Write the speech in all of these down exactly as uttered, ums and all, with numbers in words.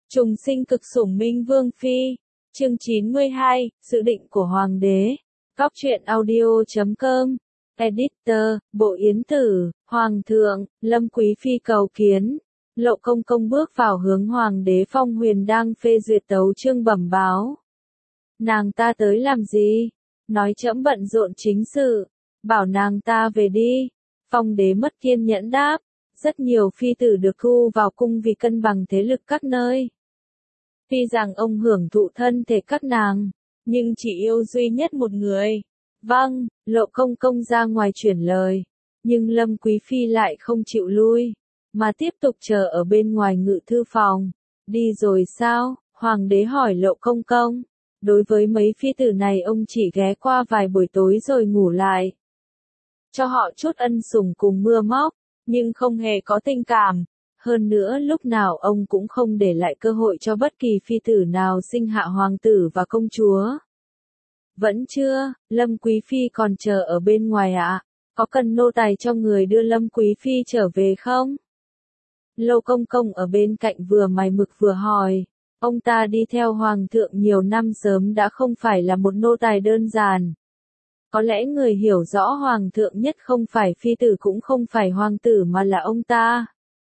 Trùng sinh cực sủng Minh Vương Phi. Chương chín mươi hai, Dự định của Hoàng đế. Góc truyện audio chấm com. Editor, Bộ Yến Tử, Hoàng thượng, Lâm Quý Phi cầu kiến. Lộ Công Công bước vào hướng Hoàng đế Phong Huyền đang phê duyệt tấu chương bẩm báo. Nàng ta tới làm gì? Nói trẫm bận rộn chính sự. Bảo nàng ta về đi. Phong đế mất kiên nhẫn đáp. Rất nhiều phi tử được thu vào cung vì cân bằng thế lực các nơi. Tuy rằng ông hưởng thụ thân thể các nàng, nhưng chỉ yêu duy nhất một người. Vâng, Lộ Công Công ra ngoài chuyển lời. Nhưng Lâm Quý Phi lại không chịu lui, mà tiếp tục chờ ở bên ngoài ngự thư phòng. Đi rồi sao? Hoàng đế hỏi Lộ Công Công. Đối với mấy phi tử này ông chỉ ghé qua vài buổi tối rồi ngủ lại. Cho họ chút ân sủng cùng mưa móc, nhưng không hề có tình cảm. Hơn nữa lúc nào ông cũng không để lại cơ hội cho bất kỳ phi tử nào sinh hạ hoàng tử và công chúa. Vẫn chưa, Lâm Quý Phi còn chờ ở bên ngoài ạ. À? Có cần nô tài cho người đưa Lâm Quý Phi trở về không? Lộ Công Công ở bên cạnh vừa mài mực vừa hỏi. Ông ta đi theo hoàng thượng nhiều năm sớm đã không phải là một nô tài đơn giản. Có lẽ người hiểu rõ hoàng thượng nhất không phải phi tử cũng không phải hoàng tử mà là ông ta.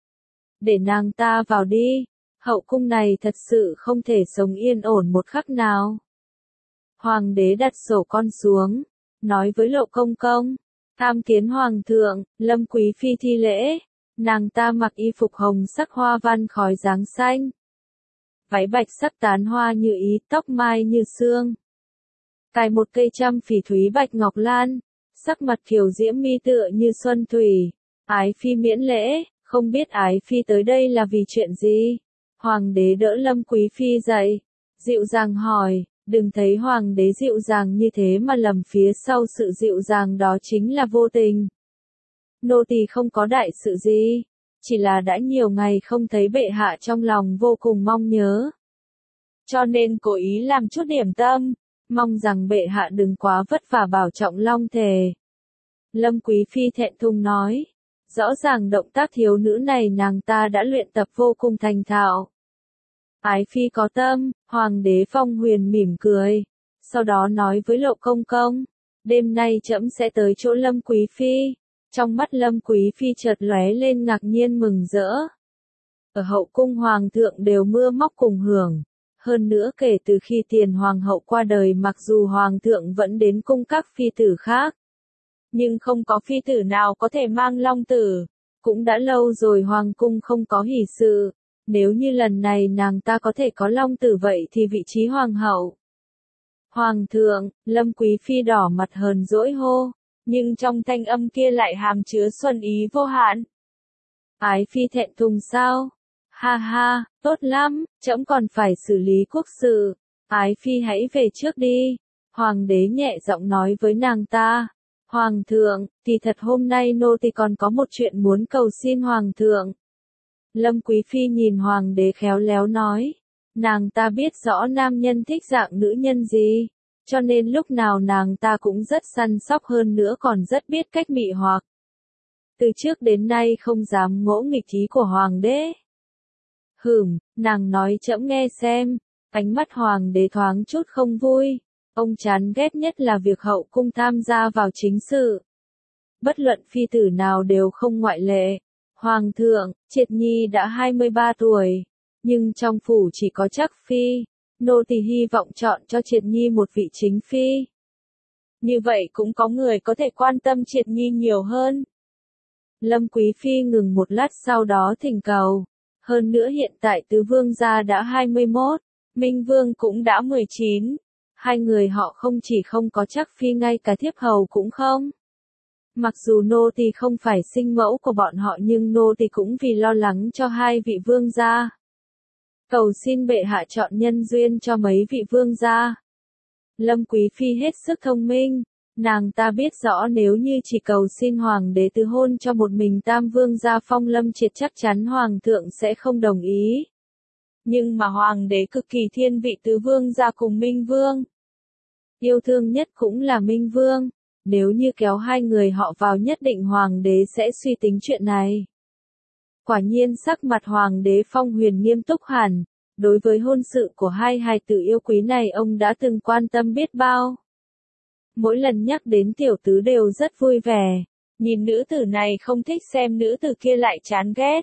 Để nàng ta vào đi, hậu cung này thật sự không thể sống yên ổn một khắc nào. Hoàng đế đặt sổ con xuống, nói với Lộ Công Công, tham kiến hoàng thượng. Lâm Quý Phi thi lễ, nàng ta mặc y phục hồng sắc hoa văn khói dáng xanh. Váy bạch sắc tán hoa như ý, tóc mai như sương. Cài một cây trăm phỉ thúy bạch ngọc lan, sắc mặt kiều diễm mi tựa như xuân thủy. Ái Phi miễn lễ. Không biết Ái Phi tới đây là vì chuyện gì? Hoàng đế đỡ Lâm Quý Phi dậy, dịu dàng hỏi, đừng thấy hoàng đế dịu dàng như thế mà lầm phía sau sự dịu dàng đó chính là vô tình. Nô tỳ không có đại sự gì, chỉ là đã nhiều ngày không thấy bệ hạ trong lòng vô cùng mong nhớ. Cho nên cố ý làm chút điểm tâm, mong rằng bệ hạ đừng quá vất vả bảo trọng long thể. Lâm Quý Phi thẹn thùng nói. Rõ ràng động tác thiếu nữ này nàng ta đã luyện tập vô cùng thành thạo. Ái Phi có tâm, Hoàng đế Phong Huyền mỉm cười. Sau đó nói với Lộ Công Công, đêm nay trẫm sẽ tới chỗ Lâm Quý Phi. Trong mắt Lâm Quý Phi chợt lóe lên ngạc nhiên mừng rỡ. Ở hậu cung Hoàng thượng đều mưa móc cùng hưởng. Hơn nữa kể từ khi tiền Hoàng hậu qua đời mặc dù Hoàng thượng vẫn đến cung các phi tử khác. Nhưng không có phi tử nào có thể mang long tử. Cũng đã lâu rồi hoàng cung không có hỷ sự. Nếu như lần này nàng ta có thể có long tử vậy thì vị trí hoàng hậu. Hoàng thượng, Lâm Quý Phi đỏ mặt hờn dỗi hô. Nhưng trong thanh âm kia lại hàm chứa xuân ý vô hạn. Ái Phi thẹn thùng sao? Ha ha, tốt lắm, trẫm còn phải xử lý quốc sự. Ái Phi hãy về trước đi. Hoàng đế nhẹ giọng nói với nàng ta. Hoàng thượng, thì thật hôm nay nô tỳ còn có một chuyện muốn cầu xin hoàng thượng. Lâm Quý Phi nhìn hoàng đế khéo léo nói. Nàng ta biết rõ nam nhân thích dạng nữ nhân gì. Cho nên lúc nào nàng ta cũng rất săn sóc hơn nữa còn rất biết cách mị hoặc. Từ trước đến nay không dám ngỗ nghịch ý của hoàng đế. Hửm, nàng nói trẫm nghe xem. Ánh mắt hoàng đế thoáng chút không vui. Ông chán ghét nhất là việc hậu cung tham gia vào chính sự. Bất luận phi tử nào đều không ngoại lệ. Hoàng thượng, Triệt Nhi đã hai mươi ba tuổi, nhưng trong phủ chỉ có Trắc Phi. Nô tỳ hy vọng chọn cho Triệt Nhi một vị chính phi. Như vậy cũng có người có thể quan tâm Triệt Nhi nhiều hơn. Lâm Quý Phi ngừng một lát sau đó thỉnh cầu. Hơn nữa hiện tại tứ vương gia đã hai mươi mốt, Minh Vương cũng đã mười chín. Hai người họ không chỉ không có Trắc Phi ngay cả thiếp hầu cũng không. Mặc dù nô tỳ không phải sinh mẫu của bọn họ nhưng nô tỳ cũng vì lo lắng cho hai vị vương gia. Cầu xin bệ hạ chọn nhân duyên cho mấy vị vương gia. Lâm Quý Phi hết sức thông minh. Nàng ta biết rõ nếu như chỉ cầu xin hoàng đế từ hôn cho một mình tam vương gia Phong Lâm Triệt chắc chắn hoàng thượng sẽ không đồng ý. Nhưng mà hoàng đế cực kỳ thiên vị tứ vương gia cùng Minh Vương. Yêu thương nhất cũng là Minh Vương. Nếu như kéo hai người họ vào nhất định hoàng đế sẽ suy tính chuyện này. Quả nhiên sắc mặt hoàng đế Phong Huyền nghiêm túc hẳn. Đối với hôn sự của hai hài tử yêu quý này ông đã từng quan tâm biết bao. Mỗi lần nhắc đến tiểu tứ đều rất vui vẻ, nhìn nữ tử này không thích xem nữ tử kia lại chán ghét.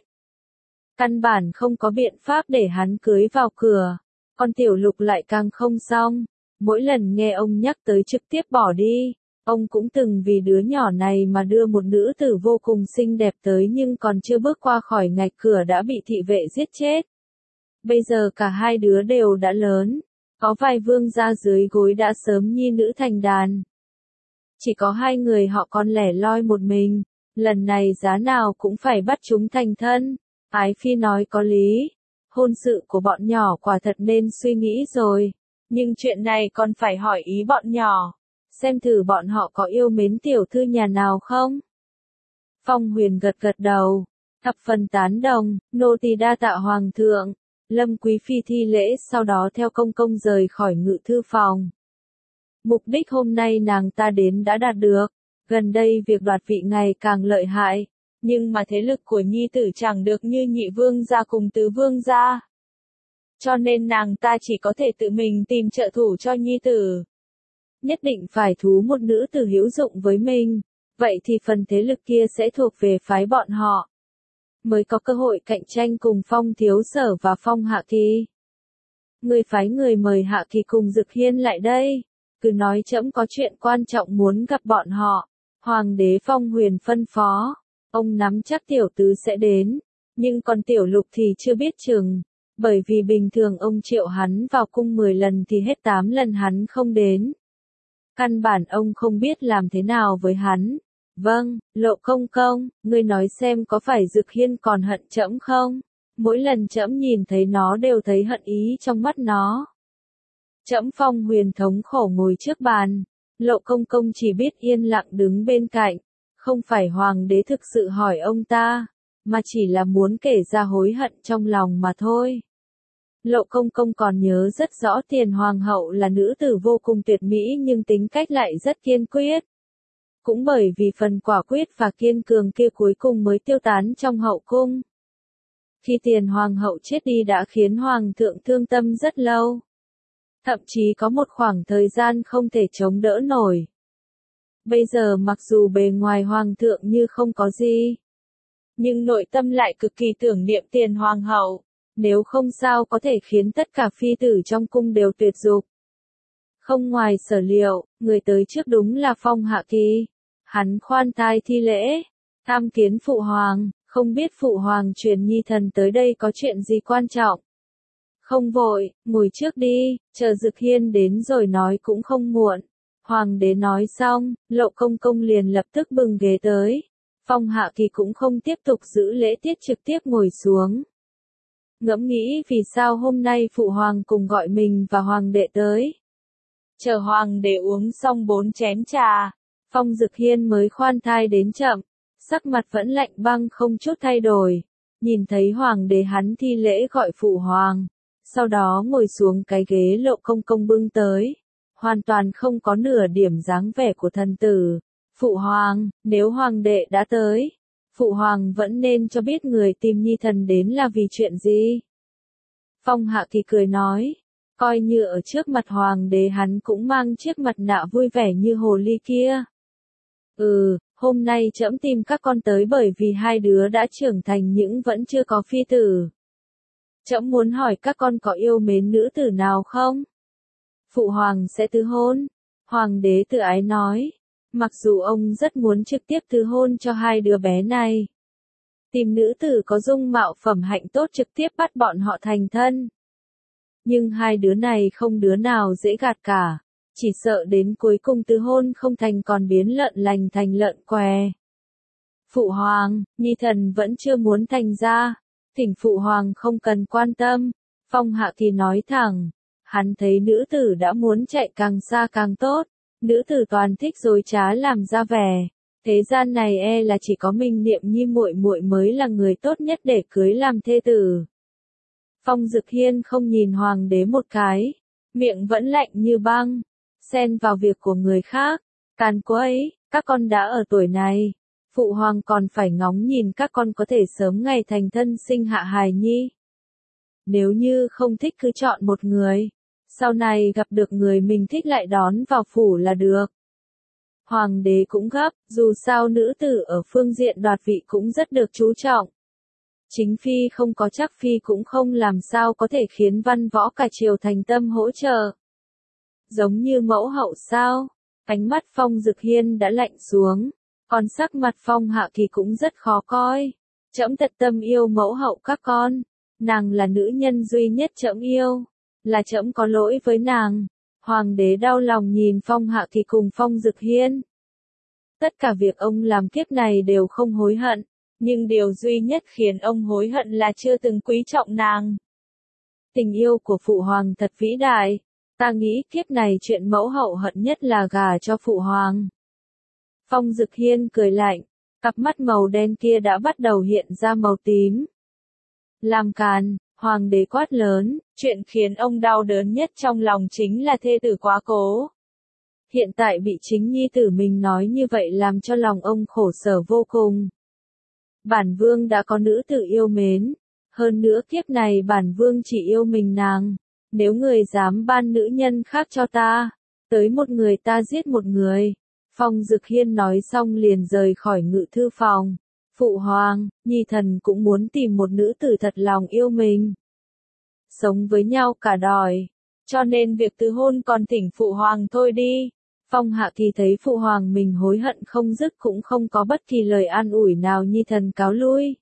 Căn bản không có biện pháp để hắn cưới vào cửa, còn tiểu lục lại càng không xong, mỗi lần nghe ông nhắc tới trực tiếp bỏ đi. Ông cũng từng vì đứa nhỏ này mà đưa một nữ tử vô cùng xinh đẹp tới nhưng còn chưa bước qua khỏi ngạch cửa đã bị thị vệ giết chết. Bây giờ cả hai đứa đều đã lớn, có vài vương gia dưới gối đã sớm nhi nữ thành đàn. Chỉ có hai người họ còn lẻ loi một mình, lần này giá nào cũng phải bắt chúng thành thân. Ái Phi nói có lý, hôn sự của bọn nhỏ quả thật nên suy nghĩ rồi, nhưng chuyện này còn phải hỏi ý bọn nhỏ. Xem thử bọn họ có yêu mến tiểu thư nhà nào không? Phong Huyền gật gật đầu, thập phần tán đồng, nô tỳ đa tạ hoàng thượng. Lâm Quý Phi thi lễ sau đó theo công công rời khỏi ngự thư phòng. Mục đích hôm nay nàng ta đến đã đạt được, gần đây việc đoạt vị ngày càng lợi hại, nhưng mà thế lực của nhi tử chẳng được như nhị vương gia cùng tứ vương gia. Cho nên nàng ta chỉ có thể tự mình tìm trợ thủ cho nhi tử. Nhất định phải thú một nữ tử hữu dụng với mình, vậy thì phần thế lực kia sẽ thuộc về phái bọn họ. Mới có cơ hội cạnh tranh cùng Phong Thiếu Sở và Phong Hạ Kỳ. Người phái người mời Hạ Kỳ cùng Dực Hiên lại đây, cứ nói trẫm có chuyện quan trọng muốn gặp bọn họ. Hoàng đế Phong Huyền phân phó, ông nắm chắc tiểu tứ sẽ đến, nhưng còn tiểu lục thì chưa biết chừng, bởi vì bình thường ông triệu hắn vào cung mười lần thì hết tám lần hắn không đến. Căn bản ông không biết làm thế nào với hắn. Vâng, Lộ công công, ngươi nói xem có phải Dực Hiên còn hận trẫm không? Mỗi lần trẫm nhìn thấy nó đều thấy hận ý trong mắt nó. Trẫm Phong Huyền thống khổ ngồi trước bàn, Lộ công công chỉ biết yên lặng đứng bên cạnh, không phải hoàng đế thực sự hỏi ông ta, mà chỉ là muốn kể ra hối hận trong lòng mà thôi. Lộ công công còn nhớ rất rõ Tiền Hoàng hậu là nữ tử vô cùng tuyệt mỹ nhưng tính cách lại rất kiên quyết. Cũng bởi vì phần quả quyết và kiên cường kia cuối cùng mới tiêu tán trong hậu cung. Khi Tiền Hoàng hậu chết đi đã khiến Hoàng thượng thương tâm rất lâu. Thậm chí có một khoảng thời gian không thể chống đỡ nổi. Bây giờ mặc dù bề ngoài Hoàng thượng như không có gì, nhưng nội tâm lại cực kỳ tưởng niệm Tiền Hoàng hậu. Nếu không sao có thể khiến tất cả phi tử trong cung đều tuyệt dục. Không ngoài sở liệu, người tới trước đúng là Phong Hạ Kỳ. Hắn khoan thai thi lễ, tham kiến phụ hoàng, không biết phụ hoàng truyền nhi thần tới đây có chuyện gì quan trọng. Không vội, ngồi trước đi, chờ Dực Hiên đến rồi nói cũng không muộn. Hoàng đế nói xong, Lộ công công liền lập tức bưng ghế tới. Phong Hạ Kỳ cũng không tiếp tục giữ lễ tiết trực tiếp ngồi xuống. Ngẫm nghĩ vì sao hôm nay phụ hoàng cùng gọi mình và hoàng đệ tới. Chờ hoàng đệ uống xong bốn chén trà, Phong Dực Hiên mới khoan thai đến chậm, sắc mặt vẫn lạnh băng không chút thay đổi. Nhìn thấy hoàng đế hắn thi lễ gọi phụ hoàng, sau đó ngồi xuống cái ghế Lộ công công bưng tới, hoàn toàn không có nửa điểm dáng vẻ của thần tử. Phụ hoàng, nếu hoàng đệ đã tới, phụ hoàng vẫn nên cho biết người tìm nhi thần đến là vì chuyện gì. Phong Hạ Kỳ cười nói, coi như ở trước mặt hoàng đế hắn cũng mang chiếc mặt nạ vui vẻ như hồ ly kia. Ừ, hôm nay trẫm tìm các con tới bởi vì hai đứa đã trưởng thành nhưng vẫn chưa có phi tử. Trẫm muốn hỏi các con có yêu mến nữ tử nào không? Phụ hoàng sẽ tứ hôn. Hoàng đế tự ái nói, mặc dù ông rất muốn trực tiếp tứ hôn cho hai đứa bé này. Tìm nữ tử có dung mạo phẩm hạnh tốt trực tiếp bắt bọn họ thành thân. Nhưng hai đứa này không đứa nào dễ gạt cả. Chỉ sợ đến cuối cùng tứ hôn không thành còn biến lợn lành thành lợn què. Phụ hoàng, nhi thần vẫn chưa muốn thành ra. Thỉnh phụ hoàng không cần quan tâm. Phong Hạ Kỳ nói thẳng. Hắn thấy nữ tử đã muốn chạy càng xa càng tốt. Nữ tử toàn thích dối trá làm ra vẻ. Thế gian này e là chỉ có mình Niệm Nhi muội muội mới là người tốt nhất để cưới làm thê tử. Phong Dực Hiên không nhìn hoàng đế một cái, miệng vẫn lạnh như băng, xen vào việc của người khác, càn quấy, các con đã ở tuổi này, phụ hoàng còn phải ngóng nhìn các con có thể sớm ngày thành thân sinh hạ hài nhi. nếu như không thích cứ chọn một người, sau này gặp được người mình thích lại đón vào phủ là được. Hoàng đế cũng gấp, dù sao nữ tử ở phương diện đoạt vị cũng rất được chú trọng. Chính phi không có chắc phi cũng không làm sao có thể khiến văn võ cả triều thành tâm hỗ trợ. Giống như mẫu hậu sao? Ánh mắt Phong Dực Hiên đã lạnh xuống, còn sắc mặt Phong Hạo thì cũng rất khó coi. Trẫm thật tâm yêu mẫu hậu các con, nàng là nữ nhân duy nhất trẫm yêu, là trẫm có lỗi với nàng. Hoàng đế đau lòng nhìn Phong Hạo thì cùng Phong Dực Hiên. Tất cả việc ông làm kiếp này đều không hối hận, nhưng điều duy nhất khiến ông hối hận là chưa từng quý trọng nàng. Tình yêu của phụ hoàng thật vĩ đại, ta nghĩ kiếp này chuyện mẫu hậu hận nhất là gả cho phụ hoàng. Phong Dực Hiên cười lạnh, cặp mắt màu đen kia đã bắt đầu hiện ra màu tím. Làm càn, hoàng đế quát lớn, chuyện khiến ông đau đớn nhất trong lòng chính là thê tử quá cố. Hiện tại bị chính nhi tử mình nói như vậy làm cho lòng ông khổ sở vô cùng. Bản vương đã có nữ tử yêu mến, hơn nữa kiếp này bản vương chỉ yêu mình nàng, nếu người dám ban nữ nhân khác cho ta, tới một người ta giết một người. Phong Dực Hiên nói xong liền rời khỏi ngự thư phòng. Phụ hoàng, nhi thần cũng muốn tìm một nữ tử thật lòng yêu mình, sống với nhau cả đời, cho nên việc từ hôn còn thỉnh phụ hoàng thôi đi. Phong Hạ thì thấy phụ hoàng mình hối hận không dứt cũng không có bất kỳ lời an ủi nào, nhi thần cáo lui.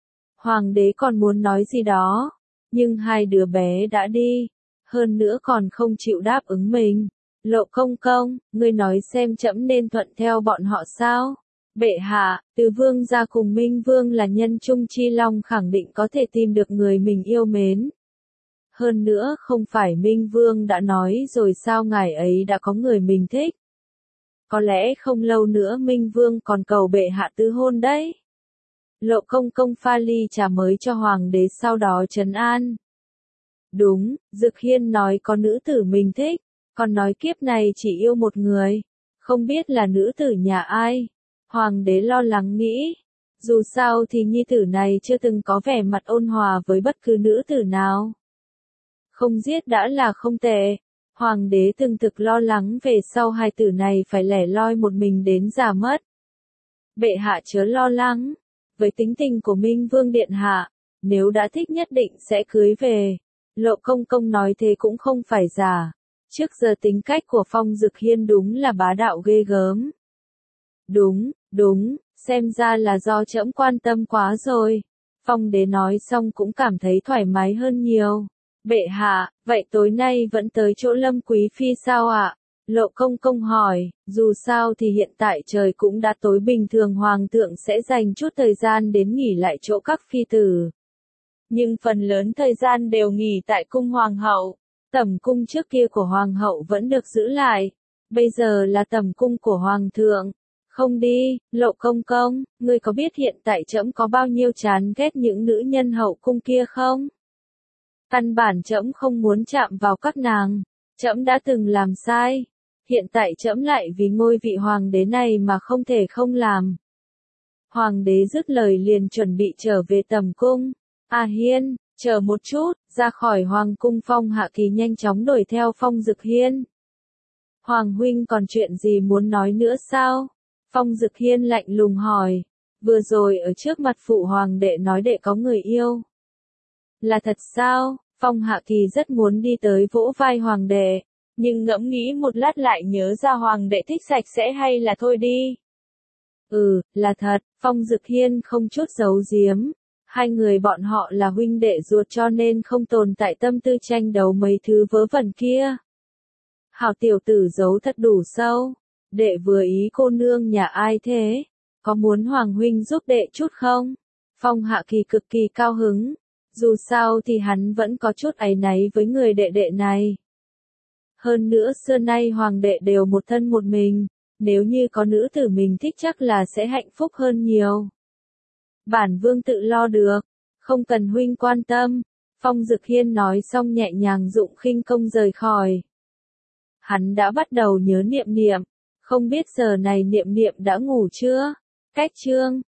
Hoàng đế còn muốn nói gì đó, nhưng hai đứa bé đã đi, hơn nữa còn không chịu đáp ứng mình. Lộ công công, ngươi nói xem trẫm nên thuận theo bọn họ sao? Bệ hạ, từ vương gia cùng Minh Vương là nhân trung chi long, khẳng định có thể tìm được người mình yêu mến. Hơn nữa không phải Minh Vương đã nói rồi sao ngài ấy đã có người mình thích. Có lẽ không lâu nữa Minh Vương còn cầu bệ hạ tứ hôn đấy. Lộ công công pha ly trà mới cho hoàng đế sau đó trấn an. Đúng, Dực Hiên nói có nữ tử mình thích, còn nói kiếp này chỉ yêu một người, không biết là nữ tử nhà ai. Hoàng đế lo lắng nghĩ, dù sao thì nhi tử này chưa từng có vẻ mặt ôn hòa với bất cứ nữ tử nào. Không giết đã là không tệ. Hoàng đế từng thực lo lắng về sau hai tử này phải lẻ loi một mình đến già mất. Bệ hạ chớ lo lắng, với tính tình của Minh Vương điện hạ, nếu đã thích nhất định sẽ cưới về. Lộ công công nói thế cũng không phải giả. Trước giờ tính cách của Phong Dực Hiên đúng là bá đạo ghê gớm. Đúng, đúng, xem ra là do trẫm quan tâm quá rồi. Phong đế nói xong cũng cảm thấy thoải mái hơn nhiều. Bệ hạ, vậy tối nay vẫn tới chỗ Lâm Quý Phi sao ạ? Lộ công công hỏi, dù sao thì hiện tại trời cũng đã tối, bình thường hoàng thượng sẽ dành chút thời gian đến nghỉ lại chỗ các phi tử. Nhưng phần lớn thời gian đều nghỉ tại cung hoàng hậu. Tẩm cung trước kia của hoàng hậu vẫn được giữ lại, bây giờ là tẩm cung của hoàng thượng. Không đi, Lộ công công, ngươi có biết hiện tại trẫm có bao nhiêu chán ghét những nữ nhân hậu cung kia không? Căn bản trẫm không muốn chạm vào các nàng, trẫm đã từng làm sai, hiện tại trẫm lại vì ngôi vị hoàng đế này mà không thể không làm. Hoàng đế dứt lời liền chuẩn bị trở về tẩm cung. A Hiên, chờ một chút, ra khỏi hoàng cung. Phong Hạ thì nhanh chóng đuổi theo Phong Dực Hiên. Hoàng huynh còn chuyện gì muốn nói nữa sao? Phong Dực Hiên lạnh lùng hỏi. Vừa rồi ở trước mặt phụ hoàng đệ nói đệ có người yêu. Là thật sao? Phong Hạ thì rất muốn đi tới vỗ vai hoàng đệ, nhưng ngẫm nghĩ một lát lại nhớ ra hoàng đệ thích sạch sẽ hay là thôi đi. Ừ, là thật, Phong Dực Hiên không chút giấu giếm. Hai người bọn họ là huynh đệ ruột cho nên không tồn tại tâm tư tranh đấu mấy thứ vớ vẩn kia. Hảo tiểu tử giấu thật đủ sâu. Đệ vừa ý cô nương nhà ai thế? Có muốn hoàng huynh giúp đệ chút không? Phong Hạ Kỳ cực kỳ cao hứng. Dù sao thì hắn vẫn có chút áy náy với người đệ đệ này. Hơn nữa xưa nay hoàng đệ đều một thân một mình, nếu như có nữ tử mình thích chắc là sẽ hạnh phúc hơn nhiều. Bản vương tự lo được, không cần huynh quan tâm. Phong Dực Hiên nói xong nhẹ nhàng dụng khinh công rời khỏi. Hắn đã bắt đầu nhớ Niệm Niệm, không biết giờ này Niệm Niệm đã ngủ chưa? Cách chương